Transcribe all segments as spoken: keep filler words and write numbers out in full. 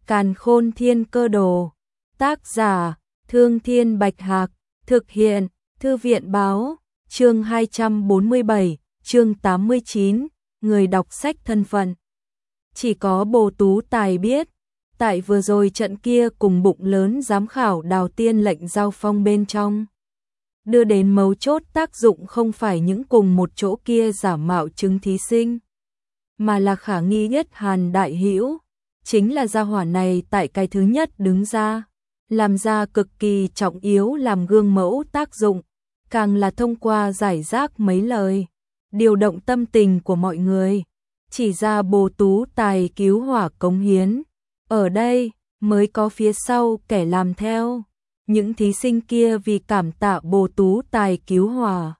Càn Khôn Thiên Cơ Đồ. Tác giả: Thương Thiên Bạch Hạc. Thực hiện: Thư viện Báo. Chương hai trăm bốn mươi bảy, chương tám mươi chín, người đọc sách thân phận. Chỉ có Bồ Tú Tài biết, tại vừa rồi trận kia cùng bụng lớn giám khảo Đào Tiên lệnh giao phong bên trong, đưa đến mấu chốt tác dụng không phải những cùng một chỗ kia giả mạo chứng thí sinh, mà là khả nghi nhất Hàn Đại Hữu, chính là gia hỏa này tại cái thứ nhất đứng ra, làm ra cực kỳ trọng yếu làm gương mẫu tác dụng, càng là thông qua giải rác mấy lời, điều động tâm tình của mọi người, chỉ ra Bồ Tú Tài cứu hỏa cống hiến. Ở đây mới có phía sau kẻ làm theo. Những thí sinh kia vì cảm tạ Bồ Tú Tài cứu hỏa,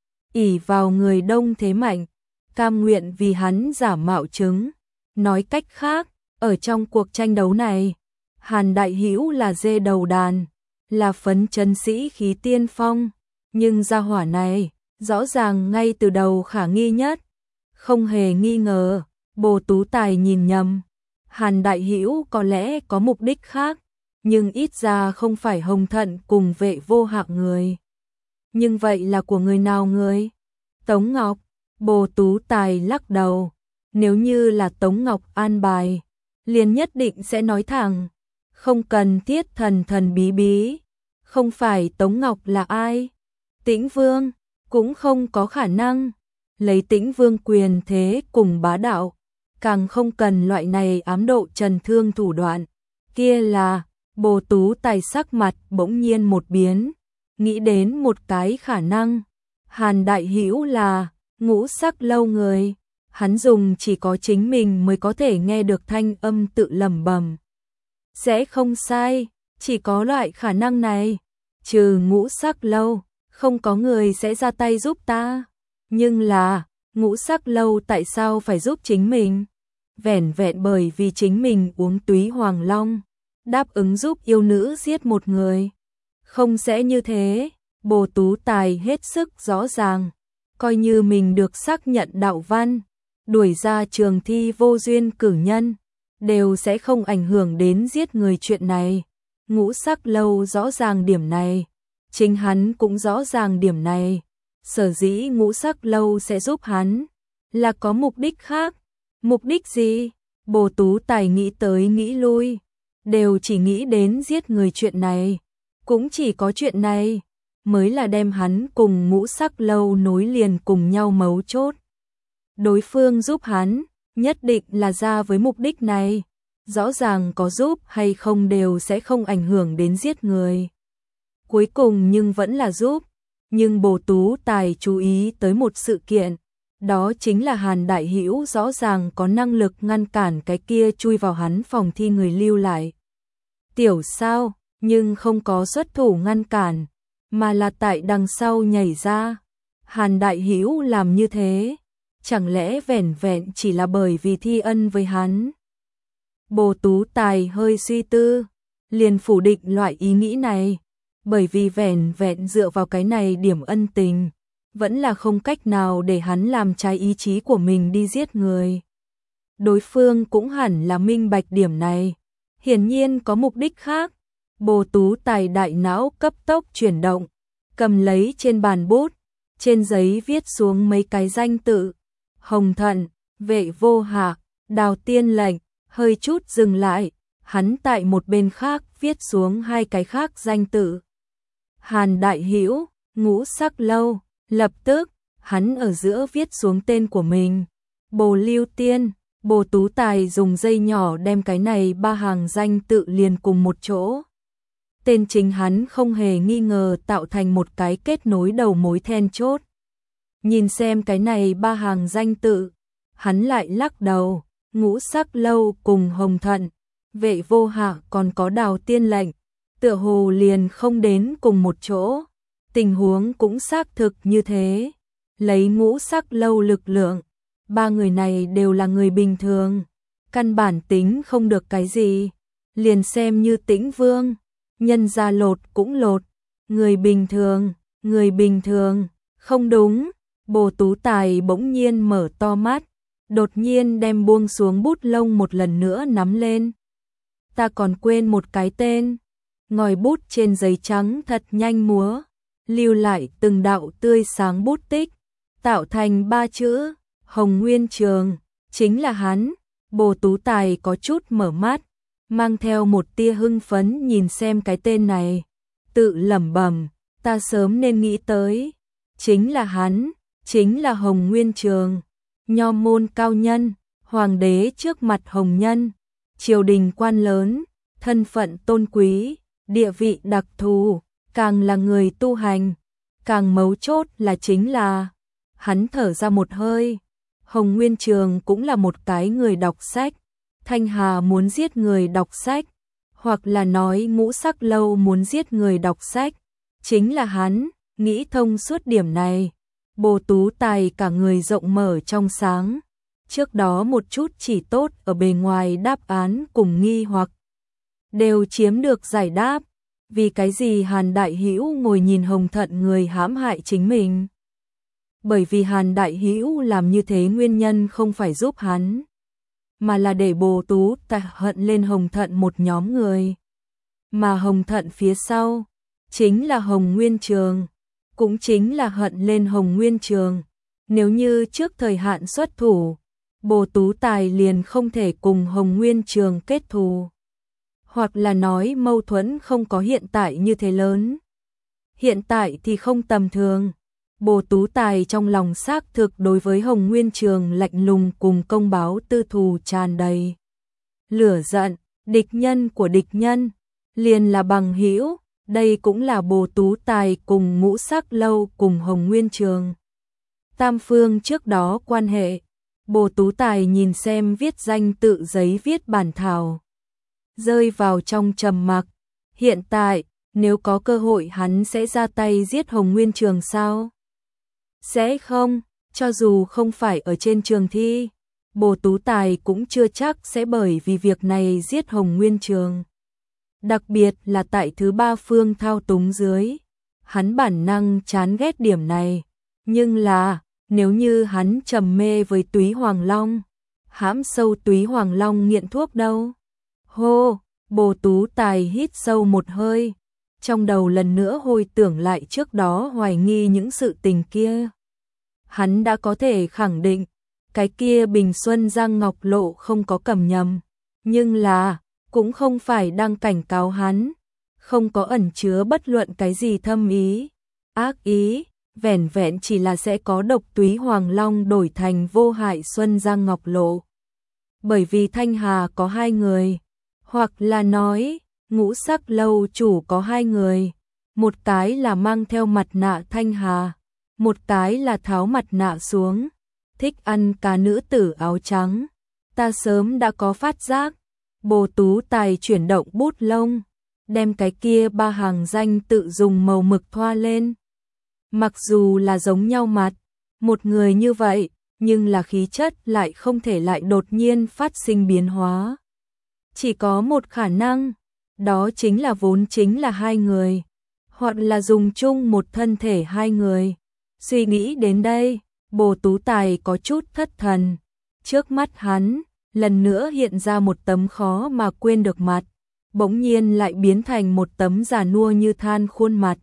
ỷ vào người đông thế mạnh, cam nguyện vì hắn giả mạo chứng. Nói cách khác, ở trong cuộc tranh đấu này, Hàn Đại Hữu là dê đầu đàn, là phấn chấn sĩ khí tiên phong, nhưng gia hỏa này, rõ ràng ngay từ đầu khả nghi nhất. Không hề nghi ngờ, Bồ Tú Tài nhìn nhầm. Hàn Đại Hữu có lẽ có mục đích khác, nhưng ít ra không phải Hồng Thận cùng Vệ Vô Hạc người. Nhưng vậy là của người nào người? Tống Ngọc. Bồ Tú Tài lắc đầu. Nếu như là Tống Ngọc an bài, liền nhất định sẽ nói thẳng, không cần thiết thần thần bí bí. Không phải Tống Ngọc là ai? Tĩnh Vương. Cũng không có khả năng. Lấy Tĩnh Vương quyền thế cùng bá đạo, càng không cần loại này ám độ trần thương thủ đoạn. Kia là, Bồ Tú Tài sắc mặt bỗng nhiên một biến, nghĩ đến một cái khả năng. Hàn Đại Hữu là Ngũ Sắc Lâu người, hắn dùng chỉ có chính mình mới có thể nghe được thanh âm tự lẩm bẩm. Sẽ không sai, chỉ có loại khả năng này, trừ Ngũ Sắc Lâu, không có người sẽ ra tay giúp ta. Nhưng là, Ngũ Sắc Lâu tại sao phải giúp chính mình? Vẻn vẹn bởi vì chính mình uống túy hoàng long, đáp ứng giúp yêu nữ giết một người. Không sẽ như thế, Bồ Tú Tài hết sức rõ ràng, coi như mình được xác nhận đạo văn, đuổi ra trường thi vô duyên cử nhân, đều sẽ không ảnh hưởng đến giết người chuyện này. Ngũ Sắc Lâu rõ ràng điểm này, chính hắn cũng rõ ràng điểm này. Sở dĩ Ngũ Sắc Lâu sẽ giúp hắn, là có mục đích khác. Mục đích gì? Bồ Tú Tài nghĩ tới nghĩ lui, đều chỉ nghĩ đến giết người chuyện này. Cũng chỉ có chuyện này, mới là đem hắn cùng Ngũ Sắc Lâu nối liền cùng nhau mấu chốt. Đối phương giúp hắn, nhất định là ra với mục đích này. Rõ ràng có giúp hay không đều sẽ không ảnh hưởng đến giết người. Cuối cùng nhưng vẫn là giúp. Nhưng Bồ Tú Tài chú ý tới một sự kiện, đó chính là Hàn Đại Hữu rõ ràng có năng lực ngăn cản cái kia chui vào hắn phòng thi người lưu lại. Tiểu sao, nhưng không có xuất thủ ngăn cản, mà là tại đằng sau nhảy ra. Hàn Đại Hữu làm như thế, chẳng lẽ vẻn vẹn chỉ là bởi vì thi ân với hắn? Bồ Tú Tài hơi suy tư, liền phủ định loại ý nghĩ này. Bởi vì vẻn vẹn dựa vào cái này điểm ân tình, vẫn là không cách nào để hắn làm trái ý chí của mình đi giết người. Đối phương cũng hẳn là minh bạch điểm này, hiển nhiên có mục đích khác. Bồ Tú Tài đại não cấp tốc chuyển động, cầm lấy trên bàn bút, trên giấy viết xuống mấy cái danh tự: Hồng Thận, Vệ Vô Hạc, Đào Tiên lệnh. Hơi chút dừng lại, hắn tại một bên khác viết xuống hai cái khác danh tự: Hàn Đại Hữu, Ngũ Sắc Lâu. Lập tức, hắn ở giữa viết xuống tên của mình: Bồ Lưu Tiên. Bồ Tú Tài dùng dây nhỏ đem cái này ba hàng danh tự liền cùng một chỗ. Tên chính hắn không hề nghi ngờ tạo thành một cái kết nối đầu mối then chốt. Nhìn xem cái này ba hàng danh tự, hắn lại lắc đầu. Ngũ Sắc Lâu cùng Hồng Thận, Vệ Vô Hạc còn có Đào Tiên lệnh, tựa hồ liền không đến cùng một chỗ. Tình huống cũng xác thực như thế. Lấy Ngũ Sắc Lâu lực lượng, ba người này đều là người bình thường, căn bản tính không được cái gì. Liền xem như Tĩnh Vương, nhân ra lột cũng lột. Người bình thường, người bình thường, không đúng. Bồ Tú Tài bỗng nhiên mở to mắt, đột nhiên đem buông xuống bút lông một lần nữa nắm lên. ta còn quên một cái tên. Ngòi bút trên giấy trắng thật nhanh múa, lưu lại từng đạo tươi sáng bút tích, tạo thành ba chữ, Hồng Nguyên Trường, chính là hắn. Bồ Tú Tài có chút mở mắt, mang theo một tia hưng phấn nhìn xem cái tên này, tự lẩm bẩm, ta sớm nên nghĩ tới, chính là hắn, chính là Hồng Nguyên Trường, nho môn cao nhân, hoàng đế trước mặt hồng nhân, triều đình quan lớn, thân phận tôn quý, địa vị đặc thù, càng là người tu hành, càng mấu chốt là chính là, hắn thở ra một hơi, Hồng Nguyên Trường cũng là một cái người đọc sách, Thanh Hà muốn giết người đọc sách, hoặc là nói Ngũ Sắc Lâu muốn giết người đọc sách, chính là hắn, nghĩ thông suốt điểm này. Bồ Tú Tài cả người rộng mở trong sáng, trước đó một chút chỉ tốt ở bề ngoài đáp án cùng nghi hoặc đều chiếm được giải đáp, vì cái gì Hàn Đại Hữu ngồi nhìn Hồng Thận người hãm hại chính mình? Bởi vì Hàn Đại Hữu làm như thế nguyên nhân không phải giúp hắn, mà là để Bồ Tú Tài hận lên Hồng Thận một nhóm người, mà Hồng Thận phía sau chính là Hồng Nguyên Trường, cũng chính là hận lên Hồng Nguyên Trường. Nếu như trước thời hạn xuất thủ, Bồ Tú Tài liền không thể cùng Hồng Nguyên Trường kết thù, hoặc là nói mâu thuẫn không có hiện tại như thế lớn. Hiện tại thì không tầm thường. Bồ Tú Tài trong lòng xác thực đối với Hồng Nguyên Trường lạnh lùng cùng công báo tư thù tràn đầy lửa giận, địch nhân của địch nhân liền là bằng hữu. Đây cũng là Bồ Tú Tài cùng Ngũ Sắc Lâu cùng Hồng Nguyên Trường tam phương trước đó quan hệ. Bồ Tú Tài nhìn xem viết danh tự giấy viết bản thảo, rơi vào trong trầm mặc. Hiện tại, nếu có cơ hội hắn sẽ ra tay giết Hồng Nguyên Trường sao? Sẽ không, cho dù không phải ở trên trường thi, Bồ Tú Tài cũng chưa chắc sẽ bởi vì việc này giết Hồng Nguyên Trường. Đặc biệt là tại thứ ba phương thao túng dưới, hắn bản năng chán ghét điểm này, nhưng là, nếu như hắn trầm mê với Túy Hoàng Long, hãm sâu Túy Hoàng Long nghiện thuốc đâu? Hô, Bồ Tú Tài hít sâu một hơi, trong đầu lần nữa hồi tưởng lại trước đó hoài nghi những sự tình kia. Hắn đã có thể khẳng định, cái kia Bình Xuân Giang Ngọc Lộ không có cầm nhầm, nhưng là, cũng không phải đang cảnh cáo hắn, không có ẩn chứa bất luận cái gì thâm ý, ác ý, vẻn vẹn chỉ là sẽ có độc Túy Hoàng Long đổi thành vô hại Xuân Giang Ngọc Lộ. Bởi vì Thanh Hà có hai người, hoặc là nói, Ngũ Sắc Lâu chủ có hai người, một cái là mang theo mặt nạ Thanh Hà, một cái là tháo mặt nạ xuống, thích ăn cá nữ tử áo trắng. Ta sớm đã có phát giác. Bồ Tú Tài chuyển động bút lông, đem cái kia ba hàng danh tự dùng màu mực thoa lên. Mặc dù là giống nhau mặt, một người như vậy, nhưng là khí chất lại không thể lại đột nhiên phát sinh biến hóa. Chỉ có một khả năng, đó chính là vốn chính là hai người, hoặc là dùng chung một thân thể hai người. Suy nghĩ đến đây, Bồ Tú Tài có chút thất thần. Trước mắt hắn, lần nữa hiện ra một tấm khó mà quên được mặt, bỗng nhiên lại biến thành một tấm già nua như than khuôn mặt.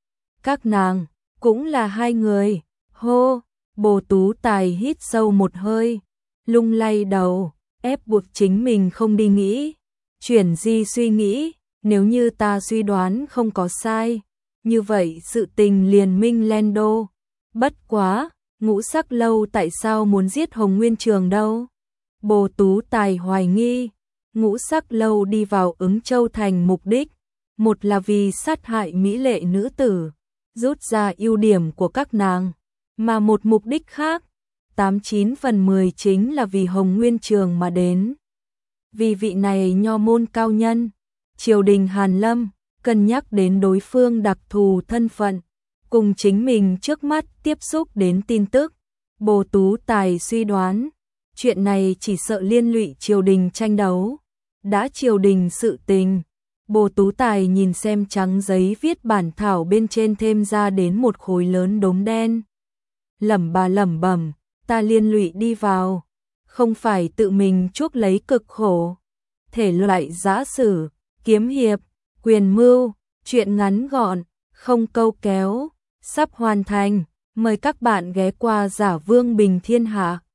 Các nàng, cũng là hai người. Hô, Bồ Tú Tài hít sâu một hơi, lung lay đầu, ép buộc chính mình không đi nghĩ. Chuyển di suy nghĩ, nếu như ta suy đoán không có sai, như vậy sự tình liền minh lên đô. Bất quá, Ngũ Sắc Lâu tại sao muốn giết Hồng Nguyên Trường đâu? Bồ Tú Tài hoài nghi, Ngũ Sắc Lâu đi vào Ứng Châu Thành mục đích, một là vì sát hại mỹ lệ nữ tử, rút ra ưu điểm của các nàng, mà một mục đích khác, tám chín phần mười chính là vì Hồng Nguyên Trường mà đến. Vì vị này nho môn cao nhân, triều đình Hàn Lâm, cân nhắc đến đối phương đặc thù thân phận, cùng chính mình trước mắt tiếp xúc đến tin tức, Bồ Tú Tài suy đoán, chuyện này chỉ sợ liên lụy triều đình tranh đấu. Đã triều đình sự tình, Bồ Tú Tài nhìn xem trắng giấy viết bản thảo bên trên thêm ra đến một khối lớn đốm đen. Lẩm bà lẩm bẩm, ta liên lụy đi vào, không phải tự mình chuốc lấy cực khổ. thể loại giã sử, kiếm hiệp, quyền mưu, truyện ngắn gọn, không câu kéo, sắp hoàn thành. Mời các bạn ghé qua Giả Vương Bình Thiên Hạ.